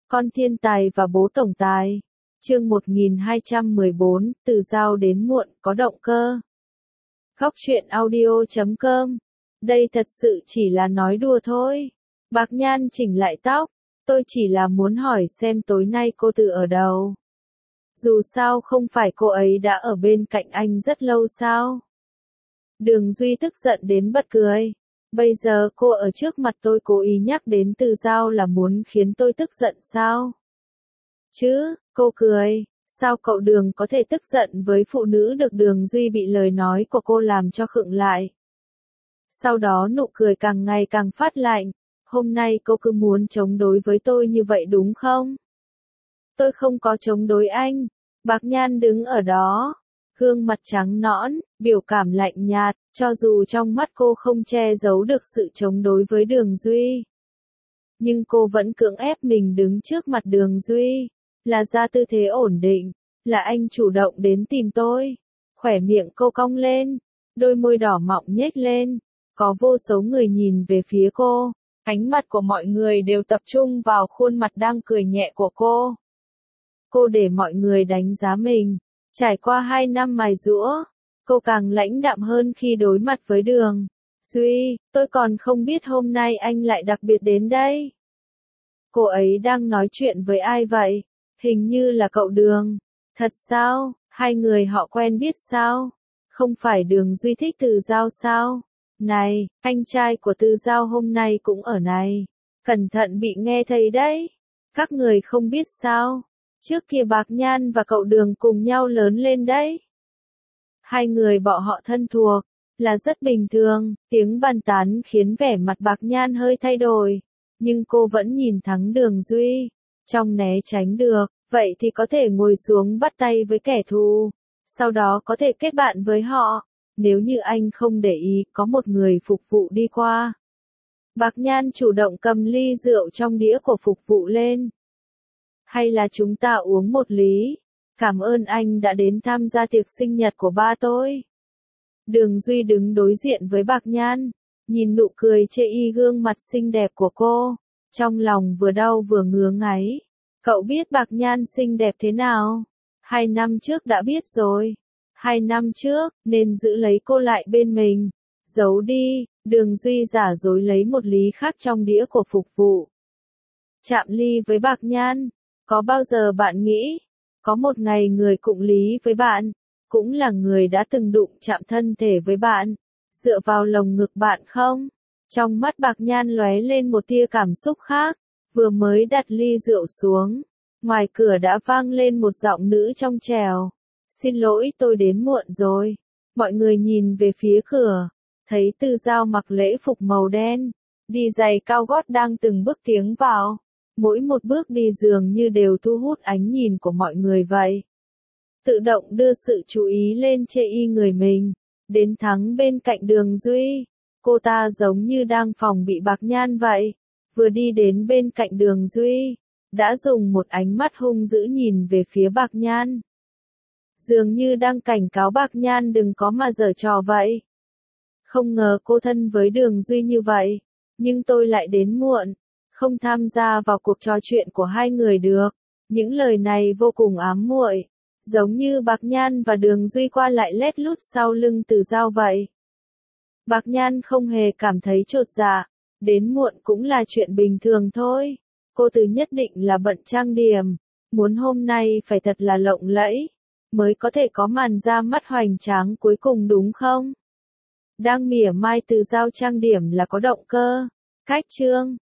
Con thiên tài và bố tổng tài. Chương 1214, từ giao đến muộn, có động cơ. Góc truyện audio.com. Đây thật sự chỉ là nói đùa thôi. Bạc Nhan chỉnh lại tóc. Tôi chỉ là muốn hỏi xem tối nay cô Từ ở đâu. Dù sao không phải cô ấy đã ở bên cạnh anh rất lâu sao? Đường Duy tức giận đến bật cười. Bây giờ cô ở trước mặt tôi cố ý nhắc đến Từ giao là muốn khiến tôi tức giận sao? Chứ, cô cười, sao cậu Đường có thể tức giận với phụ nữ được? Đường Duy bị lời nói của cô làm cho khựng lại. Sau đó nụ cười càng ngày càng phát lạnh. Hôm nay cô cứ muốn chống đối với tôi như vậy đúng không? Tôi không có chống đối anh. Bạc Nhan đứng ở đó, gương mặt trắng nõn, biểu cảm lạnh nhạt, cho dù trong mắt cô không che giấu được sự chống đối với Đường Duy. Nhưng cô vẫn cưỡng ép mình đứng trước mặt Đường Duy, là ra tư thế ổn định, là anh chủ động đến tìm tôi. Khỏe miệng cô cong lên, đôi môi đỏ mọng nhếch lên, có vô số người nhìn về phía cô, ánh mắt của mọi người đều tập trung vào khuôn mặt đang cười nhẹ của cô. Cô để mọi người đánh giá mình. Trải qua 2 năm mài giũa, cô càng lãnh đạm hơn khi đối mặt với Đường Duy. Tôi còn không biết hôm nay anh lại đặc biệt đến đây. Cô ấy đang nói chuyện với ai vậy? Hình như là cậu Đường. Thật sao? Hai người họ quen biết sao? Không phải Đường Duy thích Từ giao sao? Này, anh trai của Từ giao hôm nay cũng ở này. Cẩn thận bị nghe thấy đấy. Các người không biết sao? Trước kia Bạc Nhan và cậu Đường cùng nhau lớn lên đấy. Hai người bọn họ thân thuộc, là rất bình thường. Tiếng bàn tán khiến vẻ mặt Bạc Nhan hơi thay đổi. Nhưng cô vẫn nhìn thẳng Đường Duy. Trong né tránh được, vậy thì có thể ngồi xuống bắt tay với kẻ thù. Sau đó có thể kết bạn với họ. Nếu như anh không để ý, có một người phục vụ đi qua. Bạc Nhan chủ động cầm ly rượu trong đĩa của phục vụ lên. Hay là chúng ta uống một ly? Cảm ơn anh đã đến tham gia tiệc sinh nhật của ba tôi. Đường Duy đứng đối diện với Bạc Nhan, nhìn nụ cười chê y gương mặt xinh đẹp của cô, trong lòng vừa đau vừa ngứa ngáy. Cậu biết Bạc Nhan xinh đẹp thế nào? 2 năm trước đã biết rồi. 2 năm trước, nên giữ lấy cô lại bên mình. Giấu đi. Đường Duy giả dối lấy một ly khác trong đĩa của phục vụ. Chạm ly với Bạc Nhan. Có bao giờ bạn nghĩ, có một ngày người cụng ly với bạn, cũng là người đã từng đụng chạm thân thể với bạn, dựa vào lồng ngực bạn không? Trong mắt Bạc Nhan lóe lên một tia cảm xúc khác, vừa mới đặt ly rượu xuống, ngoài cửa đã vang lên một giọng nữ trong trẻo. Xin lỗi, tôi đến muộn rồi. Mọi người nhìn về phía cửa, thấy Từ giao mặc lễ phục màu đen, đi giày cao gót đang từng bước tiến vào. Mỗi một bước đi dường như đều thu hút ánh nhìn của mọi người vậy. Tự động đưa sự chú ý lên chê y người mình. Đến thắng bên cạnh Đường Duy. Cô ta giống như đang phòng bị Bạc Nhan vậy. Vừa đi đến bên cạnh Đường Duy, đã dùng một ánh mắt hung dữ nhìn về phía Bạc Nhan. Dường như đang cảnh cáo Bạc Nhan đừng có mà giở trò vậy. Không ngờ cô thân với Đường Duy như vậy. Nhưng tôi lại đến muộn. Không tham gia vào cuộc trò chuyện của hai người được. Những lời này vô cùng ám muội, giống như Bạc Nhan và Đường Duy qua lại lét lút sau lưng Từ giao vậy. Bạc Nhan không hề cảm thấy chột dạ, đến muộn cũng là chuyện bình thường thôi. Cô Từ nhất định là bận trang điểm, muốn hôm nay phải thật là lộng lẫy, mới có thể có màn ra mắt hoành tráng cuối cùng đúng không? Đang mỉa mai Từ giao trang điểm là có động cơ. Cách chương